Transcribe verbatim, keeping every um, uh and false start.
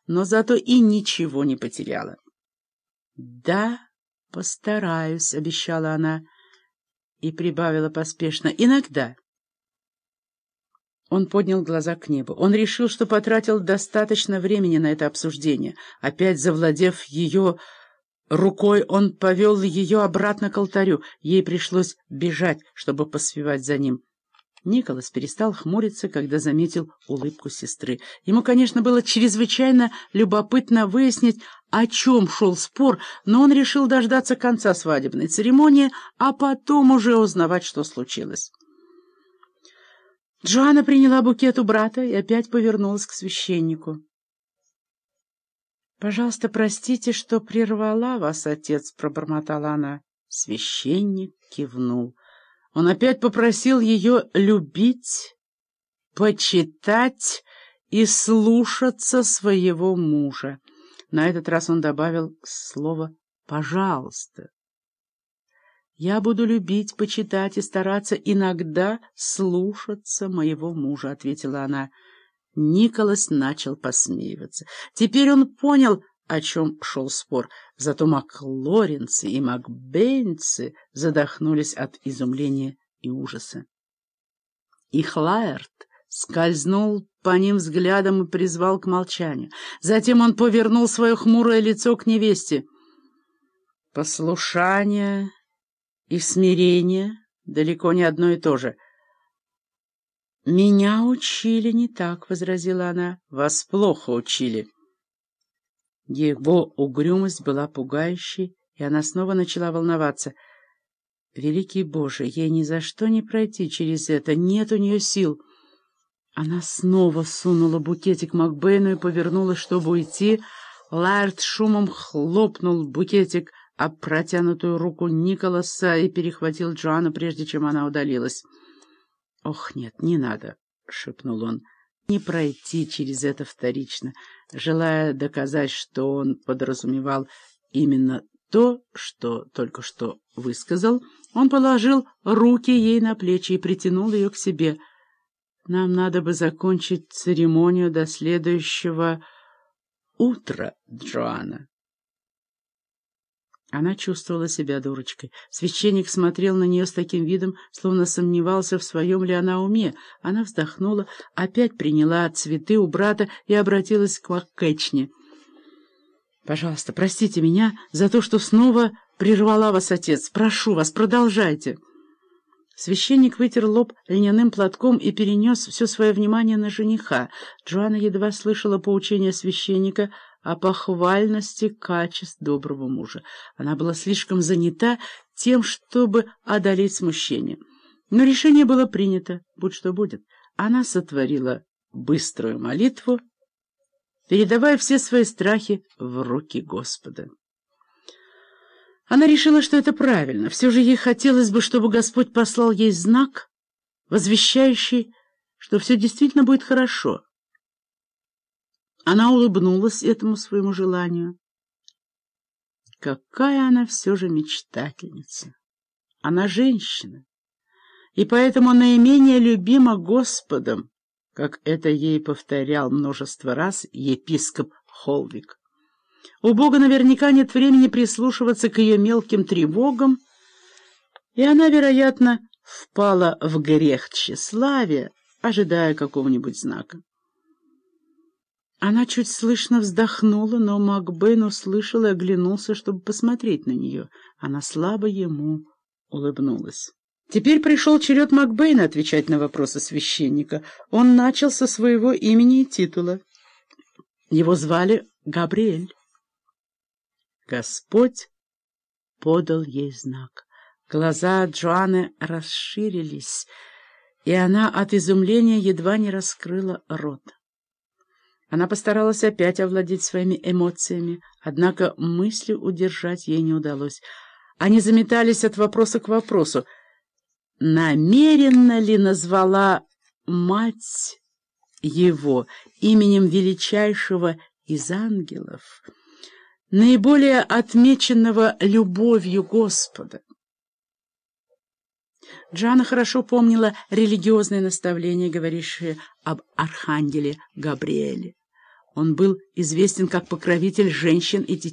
но зато и ничего не потеряла. «Да, постараюсь», — обещала она и прибавила поспешно. «Иногда». Он поднял глаза к небу. Он решил, что потратил достаточно времени на это обсуждение. Опять завладев ее рукой, он повел ее обратно к алтарю. Ей пришлось бежать, чтобы поспевать за ним. Николас перестал хмуриться, когда заметил улыбку сестры. Ему, конечно, было чрезвычайно любопытно выяснить, о чем шел спор, но он решил дождаться конца свадебной церемонии, а потом уже узнавать, что случилось. Джоанна приняла букет у брата и опять повернулась к священнику. «Пожалуйста, простите, что прервала вас, отец», — пробормотала она. Священник кивнул. Он опять попросил ее любить, почитать и слушаться своего мужа. На этот раз он добавил слово «пожалуйста». «Я буду любить, почитать и стараться иногда слушаться моего мужа», — ответила она. Николас начал посмеиваться. Теперь он понял, о чем шел спор. Зато маклоринцы и макбейнцы задохнулись от изумления и ужаса. Их Лаэрт скользнул по ним взглядом и призвал к молчанию. Затем он повернул свое хмурое лицо к невесте. «Послушание и смирение далеко не одно и то же». «Меня учили не так», — возразила она. «Вас плохо учили». Его угрюмость была пугающей, и она снова начала волноваться. «Великий Боже, ей ни за что не пройти через это, нет у нее сил». Она снова сунула букетик Макбейну и повернулась, чтобы уйти. Лаэрт шумом хлопнул букетик об протянутую руку Николаса и перехватил Джоанну, прежде чем она удалилась. «Ох, нет, не надо», — шепнул он, — «не пройти через это вторично», желая доказать, что он подразумевал именно то, что только что высказал. Он положил руки ей на плечи и притянул ее к себе. «Нам надо бы закончить церемонию до следующего утра, Джоанна». Она чувствовала себя дурочкой. Священник смотрел на нее с таким видом, словно сомневался, в своем ли она уме. Она вздохнула, опять приняла цветы у брата и обратилась к Маккетчне. «Пожалуйста, простите меня за то, что снова прервала вас, отец. Прошу вас, продолжайте». Священник вытер лоб льняным платком и перенес все свое внимание на жениха. Джоанна едва слышала поучения священника о похвальности качеств доброго мужа. Она была слишком занята тем, чтобы одолеть смущение. Но решение было принято, будь что будет. Она сотворила быструю молитву, передавая все свои страхи в руки Господа. Она решила, что это правильно. Все же ей хотелось бы, чтобы Господь послал ей знак, возвещающий, что все действительно будет хорошо. Она улыбнулась этому своему желанию. Какая она все же мечтательница! Она женщина, и поэтому наименее любима Господом, как это ей повторял множество раз епископ Холвик. У Бога наверняка нет времени прислушиваться к ее мелким тревогам, и она, вероятно, впала в грех тщеславия, ожидая какого-нибудь знака. Она чуть слышно вздохнула, но Макбейн услышал и оглянулся, чтобы посмотреть на нее. Она слабо ему улыбнулась. Теперь пришел черед Макбейна отвечать на вопросы священника. Он начал со своего имени и титула. Его звали Габриэль. Господь подал ей знак. Глаза Джоанны расширились, и она от изумления едва не раскрыла рот. Она постаралась опять овладеть своими эмоциями, однако мысли удержать ей не удалось. Они заметались от вопроса к вопросу. Намеренно ли назвала мать его именем величайшего из ангелов, наиболее отмеченного любовью Господа? Джоанна хорошо помнила религиозные наставления, говорившие об архангеле Габриэле. Он был известен как покровитель женщин и детей.